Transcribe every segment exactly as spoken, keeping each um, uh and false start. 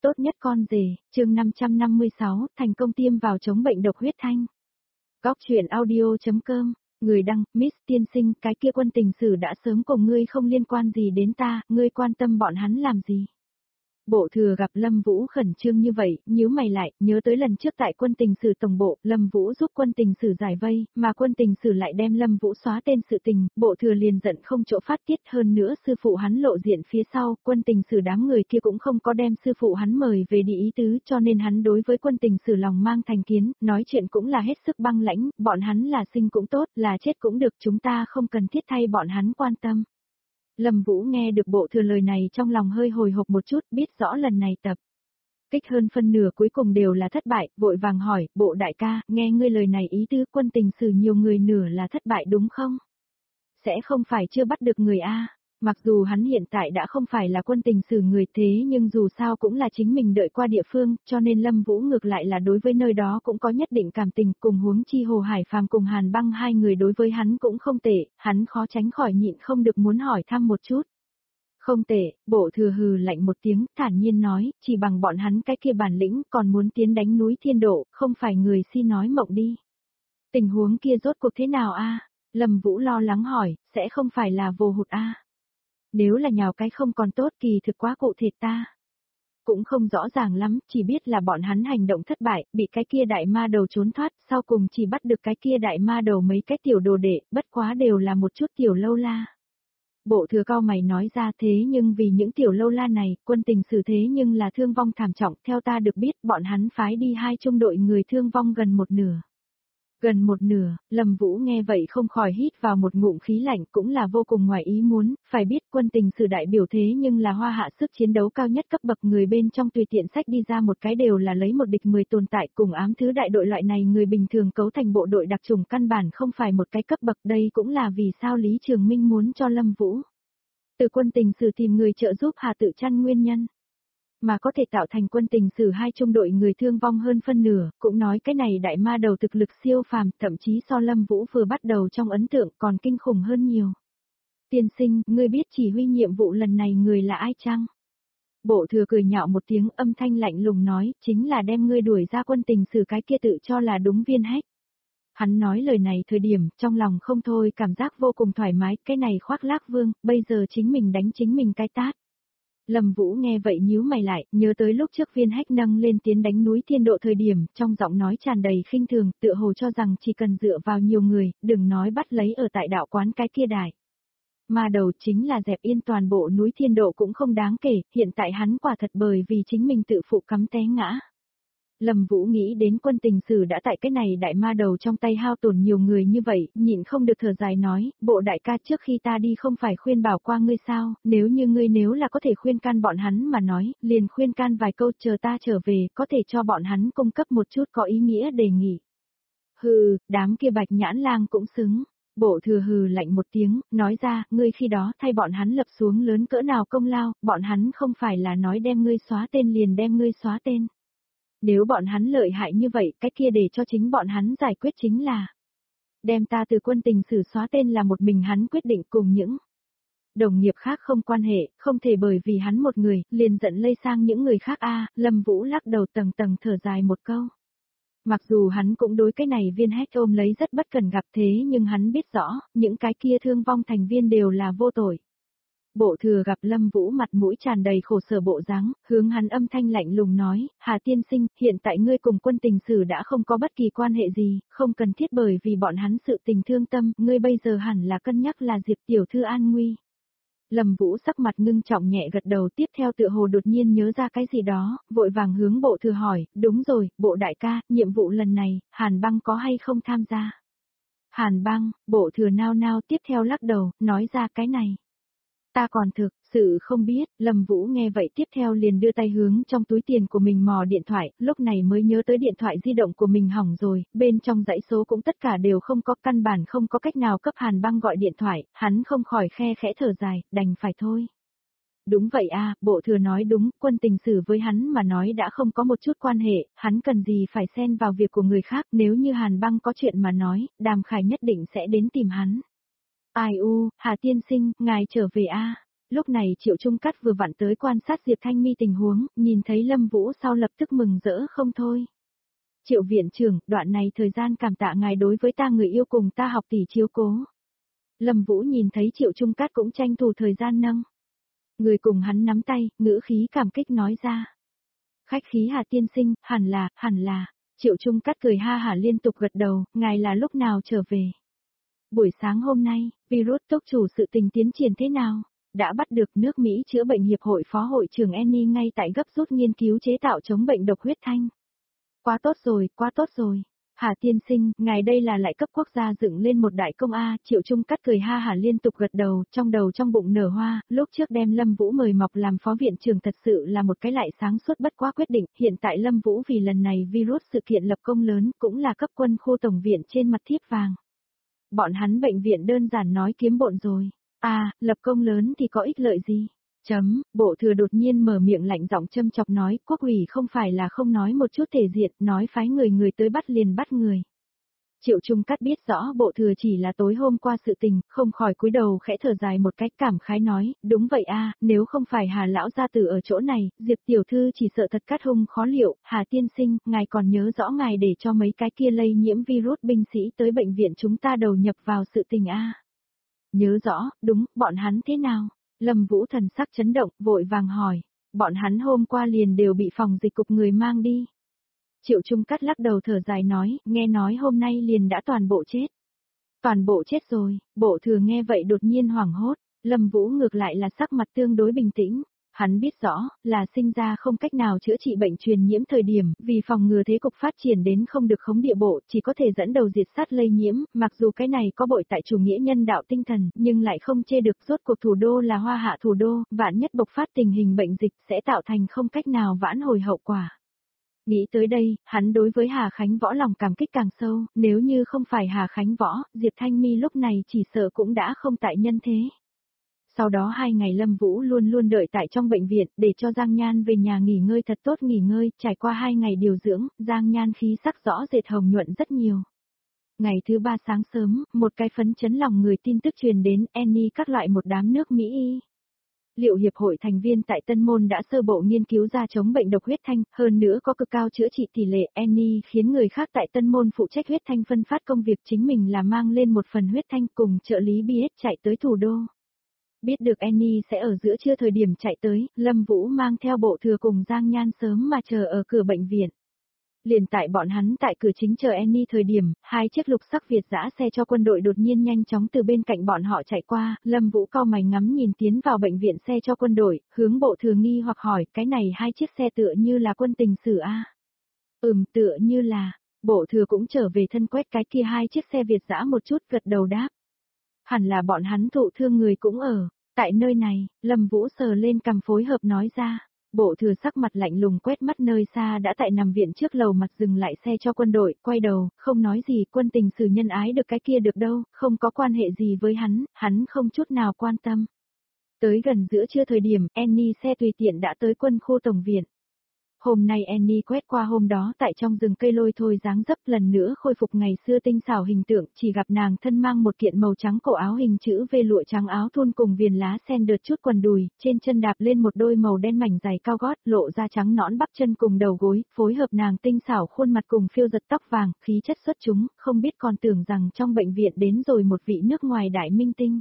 tốt nhất con rể, chương năm trăm năm mươi sáu, thành công tiêm vào chống bệnh độc huyết thanh. Góc truyện audio.com, người đăng, Miss tiên sinh, cái kia quân tình sử đã sớm cùng ngươi không liên quan gì đến ta, ngươi quan tâm bọn hắn làm gì? Bộ thừa gặp Lâm Vũ khẩn trương như vậy, nhíu mày lại, nhớ tới lần trước tại quân tình sử tổng bộ, Lâm Vũ giúp quân tình sử giải vây, mà quân tình sử lại đem Lâm Vũ xóa tên sự tình, bộ thừa liền giận không chỗ phát tiết, hơn nữa sư phụ hắn lộ diện phía sau, quân tình sử đám người kia cũng không có đem sư phụ hắn mời về đi ý tứ, cho nên hắn đối với quân tình sử lòng mang thành kiến, nói chuyện cũng là hết sức băng lãnh, bọn hắn là sinh cũng tốt, là chết cũng được, chúng ta không cần thiết thay bọn hắn quan tâm. Lâm Vũ nghe được bộ thừa lời này trong lòng hơi hồi hộp một chút, biết rõ lần này tập kích hơn phân nửa cuối cùng đều là thất bại, vội vàng hỏi, bộ đại ca, nghe ngươi lời này ý tứ quân tình sử nhiều người nửa là thất bại đúng không? Sẽ không phải chưa bắt được người a? Mặc dù hắn hiện tại đã không phải là quân tình sử người thế nhưng dù sao cũng là chính mình đợi qua địa phương, cho nên Lâm Vũ ngược lại là đối với nơi đó cũng có nhất định cảm tình, cùng huống chi Hồ Hải Phàm cùng Hàn Băng hai người đối với hắn cũng không tệ, hắn khó tránh khỏi nhịn không được muốn hỏi thăm một chút. Không tệ, bộ thừa hừ lạnh một tiếng, thản nhiên nói, chỉ bằng bọn hắn cái kia bản lĩnh còn muốn tiến đánh núi Thiên Độ, không phải người si nói mộng đi. Tình huống kia rốt cuộc thế nào a? Lâm Vũ lo lắng hỏi, sẽ không phải là vô hụt a? Nếu là nhào cái không còn tốt kỳ thực quá cụ thể ta. Cũng không rõ ràng lắm, chỉ biết là bọn hắn hành động thất bại, bị cái kia đại ma đầu trốn thoát, sau cùng chỉ bắt được cái kia đại ma đầu mấy cái tiểu đồ đệ, bất quá đều là một chút tiểu lâu la. Bộ thừa cao mày nói ra thế nhưng vì những tiểu lâu la này, quân tình sử thế nhưng là thương vong thảm trọng, theo ta được biết bọn hắn phái đi hai trung đội người thương vong gần một nửa. Gần một nửa, Lâm Vũ nghe vậy không khỏi hít vào một ngụm khí lạnh cũng là vô cùng ngoài ý muốn, phải biết quân tình sử đại biểu thế nhưng là hoa hạ sức chiến đấu cao nhất cấp bậc người bên trong tùy tiện sách đi ra một cái đều là lấy một địch mười tồn tại cùng ám thứ đại đội loại này người bình thường cấu thành bộ đội đặc chủng căn bản không phải một cái cấp bậc đây cũng là vì sao Lý Trường Minh muốn cho Lâm Vũ từ quân tình sử tìm người trợ giúp Hà Tự Trăn nguyên nhân. Mà có thể tạo thành quân tình sử hai trung đội người thương vong hơn phân nửa, cũng nói cái này đại ma đầu thực lực siêu phàm, thậm chí so Lâm Vũ vừa bắt đầu trong ấn tượng còn kinh khủng hơn nhiều. Tiên sinh, ngươi biết chỉ huy nhiệm vụ lần này người là ai chăng? Bộ thừa cười nhạo một tiếng âm thanh lạnh lùng nói, chính là đem ngươi đuổi ra quân tình sử cái kia tự cho là đúng viên hách. Hắn nói lời này thời điểm, trong lòng không thôi cảm giác vô cùng thoải mái, cái này khoác lác vương, bây giờ chính mình đánh chính mình cái tát. Lâm Vũ nghe vậy nhíu mày lại, nhớ tới lúc trước viên hách nâng lên tiến đánh núi Thiên Độ thời điểm, trong giọng nói tràn đầy khinh thường, tựa hồ cho rằng chỉ cần dựa vào nhiều người, đừng nói bắt lấy ở tại đạo quán cái kia đại. Mà đầu chính là dẹp yên toàn bộ núi Thiên Độ cũng không đáng kể, hiện tại hắn quả thật bởi vì chính mình tự phụ cắm té ngã. Lâm Vũ nghĩ đến quân tình sử đã tại cái này đại ma đầu trong tay hao tổn nhiều người như vậy, nhịn không được thở dài nói, bộ đại ca trước khi ta đi không phải khuyên bảo qua ngươi sao, nếu như ngươi nếu là có thể khuyên can bọn hắn mà nói, liền khuyên can vài câu chờ ta trở về, có thể cho bọn hắn cung cấp một chút có ý nghĩa đề nghị. Hừ, đám kia bạch nhãn lang cũng xứng. Bộ thừa hừ lạnh một tiếng, nói ra, ngươi khi đó thay bọn hắn lập xuống lớn cỡ nào công lao, bọn hắn không phải là nói đem ngươi xóa tên liền đem ngươi xóa tên. Nếu bọn hắn lợi hại như vậy, cái kia để cho chính bọn hắn giải quyết chính là đem ta từ quân tình sử xóa tên là một mình hắn quyết định cùng những đồng nghiệp khác không quan hệ, không thể bởi vì hắn một người, liền giận lây sang những người khác a. Lâm Vũ lắc đầu tầng tầng thở dài một câu. Mặc dù hắn cũng đối cái này viên hách ôm lấy rất bất cần gặp thế nhưng hắn biết rõ, những cái kia thương vong thành viên đều là vô tội. Bộ thừa gặp Lâm Vũ mặt mũi tràn đầy khổ sở bộ dáng, hướng hắn âm thanh lạnh lùng nói, Hà tiên sinh, hiện tại ngươi cùng quân tình sử đã không có bất kỳ quan hệ gì, không cần thiết bởi vì bọn hắn sự tình thương tâm, ngươi bây giờ hẳn là cân nhắc là Diệp tiểu thư an nguy. Lâm Vũ sắc mặt ngưng trọng nhẹ gật đầu tiếp theo tựa hồ đột nhiên nhớ ra cái gì đó, vội vàng hướng bộ thừa hỏi, đúng rồi, bộ đại ca, nhiệm vụ lần này, Hàn Băng có hay không tham gia? Hàn Băng, bộ thừa nao nao tiếp theo lắc đầu, nói ra cái này. Ta còn thực, sự không biết, Lâm Vũ nghe vậy tiếp theo liền đưa tay hướng trong túi tiền của mình mò điện thoại, lúc này mới nhớ tới điện thoại di động của mình hỏng rồi, bên trong dãy số cũng tất cả đều không có, căn bản không có cách nào cấp Hàn Băng gọi điện thoại, hắn không khỏi khe khẽ thở dài, đành phải thôi. Đúng vậy a, bộ thừa nói đúng, quân tình sử với hắn mà nói đã không có một chút quan hệ, hắn cần gì phải xen vào việc của người khác, nếu như Hàn Băng có chuyện mà nói, Đàm Khải nhất định sẽ đến tìm hắn. Ai u, Hà tiên sinh, ngài trở về a. Lúc này Triệu Trung Cát vừa vặn tới quan sát Diệp Thanh Mi tình huống, nhìn thấy Lâm Vũ sau lập tức mừng rỡ không thôi. Triệu viện trưởng, đoạn này thời gian cảm tạ ngài đối với ta người yêu cùng ta học tỷ chiếu cố. Lâm Vũ nhìn thấy Triệu Trung Cát cũng tranh thủ thời gian nâng. Người cùng hắn nắm tay, ngữ khí cảm kích nói ra. Khách khí Hà tiên sinh, hẳn là, hẳn là. Triệu Trung Cát cười ha hả liên tục gật đầu, ngài là lúc nào trở về? Buổi sáng hôm nay, virus tốc chủ sự tình tiến triển thế nào? Đã bắt được nước Mỹ chữa bệnh hiệp hội phó hội trưởng Annie ngay tại gấp rút nghiên cứu chế tạo chống bệnh độc huyết thanh. Quá tốt rồi, quá tốt rồi. Hà tiên sinh, ngài đây là lại cấp quốc gia dựng lên một đại công A, Triệu Trung Cát cười ha hả liên tục gật đầu, trong đầu trong bụng nở hoa, lúc trước đem Lâm Vũ mời mọc làm phó viện trưởng thật sự là một cái lại sáng suốt bất quá quyết định, hiện tại Lâm Vũ vì lần này virus sự kiện lập công lớn, cũng là cấp quân khu tổng viện trên mặt thiếp vàng. Bọn hắn bệnh viện đơn giản nói kiếm bộn rồi. À, lập công lớn thì có ích lợi gì? Chấm, bộ thừa đột nhiên mở miệng lạnh giọng châm chọc nói, quốc ủy không phải là không nói một chút thể diện, nói phái người người tới bắt liền bắt người. Triệu Trung Cát biết rõ bộ thừa chỉ là tối hôm qua sự tình, không khỏi cúi đầu khẽ thở dài một cách cảm khái nói, đúng vậy a, nếu không phải Hà lão gia tử ở chỗ này, Diệp tiểu thư chỉ sợ thật cát hung khó liệu, Hà tiên sinh, ngài còn nhớ rõ ngài để cho mấy cái kia lây nhiễm virus binh sĩ tới bệnh viện chúng ta đầu nhập vào sự tình a. Nhớ rõ, đúng, bọn hắn thế nào? Lâm Vũ thần sắc chấn động, vội vàng hỏi, bọn hắn hôm qua liền đều bị phòng dịch cục người mang đi. Triệu Trung Cát lắc đầu thở dài nói, nghe nói hôm nay liền đã toàn bộ chết. Toàn bộ chết rồi, bộ thừa nghe vậy đột nhiên hoảng hốt, Lâm Vũ ngược lại là sắc mặt tương đối bình tĩnh. Hắn biết rõ, là sinh ra không cách nào chữa trị bệnh truyền nhiễm thời điểm, vì phòng ngừa thế cục phát triển đến không được khống địa bộ, chỉ có thể dẫn đầu diệt sát lây nhiễm, mặc dù cái này có bội tại chủ nghĩa nhân đạo tinh thần, nhưng lại không chê được rốt cuộc thủ đô là hoa hạ thủ đô, vạn nhất bộc phát tình hình bệnh dịch sẽ tạo thành không cách nào vãn hồi hậu quả. Nghĩ tới đây, hắn đối với Hà Khánh Võ lòng cảm kích càng sâu, nếu như không phải Hà Khánh Võ, Diệp Thanh Mi lúc này chỉ sợ cũng đã không tại nhân thế. Sau đó hai ngày Lâm Vũ luôn luôn đợi tại trong bệnh viện, để cho Giang Nhan về nhà nghỉ ngơi thật tốt nghỉ ngơi, trải qua hai ngày điều dưỡng, Giang Nhan khí sắc rõ rệt hồng nhuận rất nhiều. Ngày thứ ba sáng sớm, một cái phấn chấn lòng người tin tức truyền đến, Annie các loại một đám nước Mỹ y. Liệu hiệp hội thành viên tại Tân Môn đã sơ bộ nghiên cứu ra chống bệnh độc huyết thanh, hơn nữa có cực cao chữa trị tỷ lệ, Annie khiến người khác tại Tân Môn phụ trách huyết thanh phân phát công việc chính mình là mang lên một phần huyết thanh cùng trợ lý bê ét chạy tới thủ đô. Biết được Annie sẽ ở giữa trưa thời điểm chạy tới, Lâm Vũ mang theo bộ thừa cùng Giang Nhan sớm mà chờ ở cửa bệnh viện. Liền tại bọn hắn tại cửa chính chờ Annie thời điểm, hai chiếc lục sắc Việt dã xe cho quân đội đột nhiên nhanh chóng từ bên cạnh bọn họ chạy qua, Lâm Vũ cau mày ngắm nhìn tiến vào bệnh viện xe cho quân đội, hướng bộ thừa nghi hoặc hỏi, cái này hai chiếc xe tựa như là quân tình sử a? Ừm, tựa như là, bộ thừa cũng trở về thân quét cái kia hai chiếc xe Việt dã một chút gật đầu đáp. Hẳn là bọn hắn thụ thương người cũng ở, tại nơi này, Lâm Vũ sờ lên cằm phối hợp nói ra. Bộ thừa sắc mặt lạnh lùng quét mắt nơi xa đã tại nằm viện trước lầu mặt dừng lại xe cho quân đội, quay đầu, không nói gì, quân tình sử nhân ái được cái kia được đâu, không có quan hệ gì với hắn, hắn không chút nào quan tâm. Tới gần giữa trưa thời điểm, Annie xe tùy tiện đã tới quân khu tổng viện. Hôm nay Annie quét qua hôm đó tại trong rừng cây lôi thôi dáng dấp lần nữa khôi phục ngày xưa tinh xảo hình tượng, chỉ gặp nàng thân mang một kiện màu trắng cổ áo hình chữ V lụa trắng áo thun cùng viền lá sen đợt chút quần đùi, trên chân đạp lên một đôi màu đen mảnh giày cao gót, lộ ra trắng nõn bắp chân cùng đầu gối, phối hợp nàng tinh xảo khuôn mặt cùng phiêu giật tóc vàng, khí chất xuất chúng, không biết còn tưởng rằng trong bệnh viện đến rồi một vị nước ngoài đại minh tinh.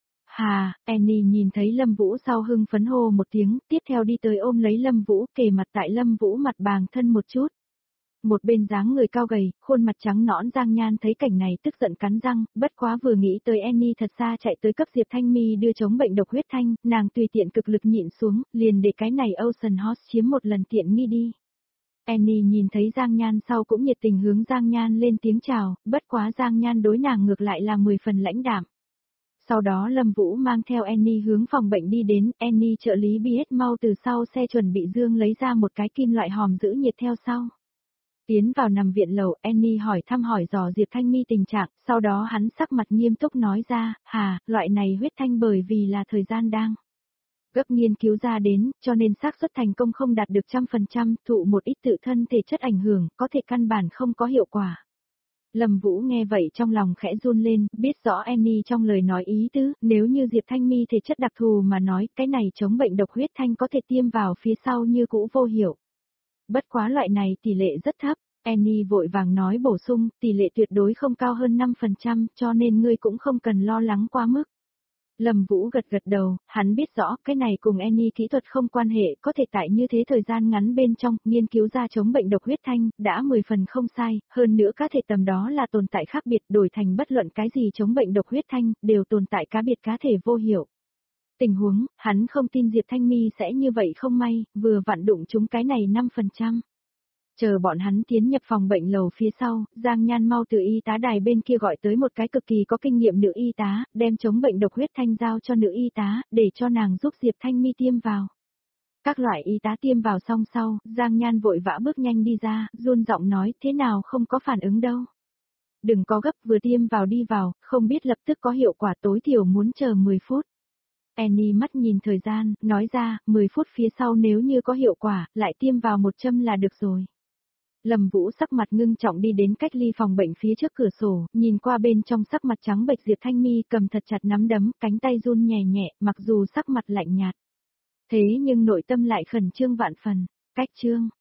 Hà, Annie nhìn thấy Lâm Vũ sau hưng phấn hô một tiếng, tiếp theo đi tới ôm lấy Lâm Vũ, kề mặt tại Lâm Vũ mặt bàng thân một chút. Một bên dáng người cao gầy, khuôn mặt trắng nõn Giang Nhan thấy cảnh này tức giận cắn răng, bất quá vừa nghĩ tới Annie thật xa chạy tới cấp Diệp Thanh Mi đưa chống bệnh độc huyết thanh, nàng tùy tiện cực lực nhịn xuống, liền để cái này Ocean Horse chiếm một lần tiện nghi đi. Annie nhìn thấy Giang Nhan sau cũng nhiệt tình hướng Giang Nhan lên tiếng chào, bất quá Giang Nhan đối nàng ngược lại là mười phần lãnh đạm. Sau đó Lâm Vũ mang theo Annie hướng phòng bệnh đi đến, Annie trợ lý bê ét mau từ sau xe chuẩn bị dương lấy ra một cái kim loại hòm giữ nhiệt theo sau. Tiến vào nằm viện lầu, Annie hỏi thăm hỏi dò Diệp Thanh Mi tình trạng, sau đó hắn sắc mặt nghiêm túc nói ra, hà, loại này huyết thanh bởi vì là thời gian đang gấp nghiên cứu ra đến, cho nên xác suất thành công không đạt được trăm phần trăm, thụ một ít tự thân thể chất ảnh hưởng, có thể căn bản không có hiệu quả. Lâm Vũ nghe vậy trong lòng khẽ run lên, biết rõ Annie trong lời nói ý tứ, nếu như Diệp Thanh Mi thể chất đặc thù mà nói, cái này chống bệnh độc huyết thanh có thể tiêm vào phía sau như cũ vô hiệu. Bất quá loại này tỷ lệ rất thấp, Annie vội vàng nói bổ sung, tỷ lệ tuyệt đối không cao hơn năm phần trăm, cho nên ngươi cũng không cần lo lắng quá mức. Lâm Vũ gật gật đầu, hắn biết rõ cái này cùng Annie kỹ thuật không quan hệ, có thể tại như thế thời gian ngắn bên trong, nghiên cứu ra chống bệnh độc huyết thanh, đã mười phần không sai, hơn nữa cá thể tầm đó là tồn tại khác biệt đổi thành bất luận cái gì chống bệnh độc huyết thanh, đều tồn tại cá biệt cá thể vô hiệu. Tình huống, hắn không tin Diệp Thanh Mi sẽ như vậy không may, vừa vặn đụng chúng cái này năm phần trăm. Chờ bọn hắn tiến nhập phòng bệnh lầu phía sau, Giang Nhan mau từ y tá đài bên kia gọi tới một cái cực kỳ có kinh nghiệm nữ y tá, đem chống bệnh độc huyết thanh giao cho nữ y tá, để cho nàng giúp Diệp Thanh Mi tiêm vào. Các loại y tá tiêm vào xong sau, Giang Nhan vội vã bước nhanh đi ra, run giọng nói thế nào không có phản ứng đâu. Đừng có gấp vừa tiêm vào đi vào, không biết lập tức có hiệu quả tối thiểu muốn chờ mười phút. Annie mắt nhìn thời gian, nói ra, mười phút phía sau nếu như có hiệu quả, lại tiêm vào một châm là được rồi. Lâm Vũ sắc mặt ngưng trọng đi đến cách ly phòng bệnh phía trước cửa sổ, nhìn qua bên trong sắc mặt trắng bệch Diệp Thanh Mi cầm thật chặt nắm đấm, cánh tay run nhẹ nhẹ, mặc dù sắc mặt lạnh nhạt. Thế nhưng nội tâm lại khẩn trương vạn phần, cách trương.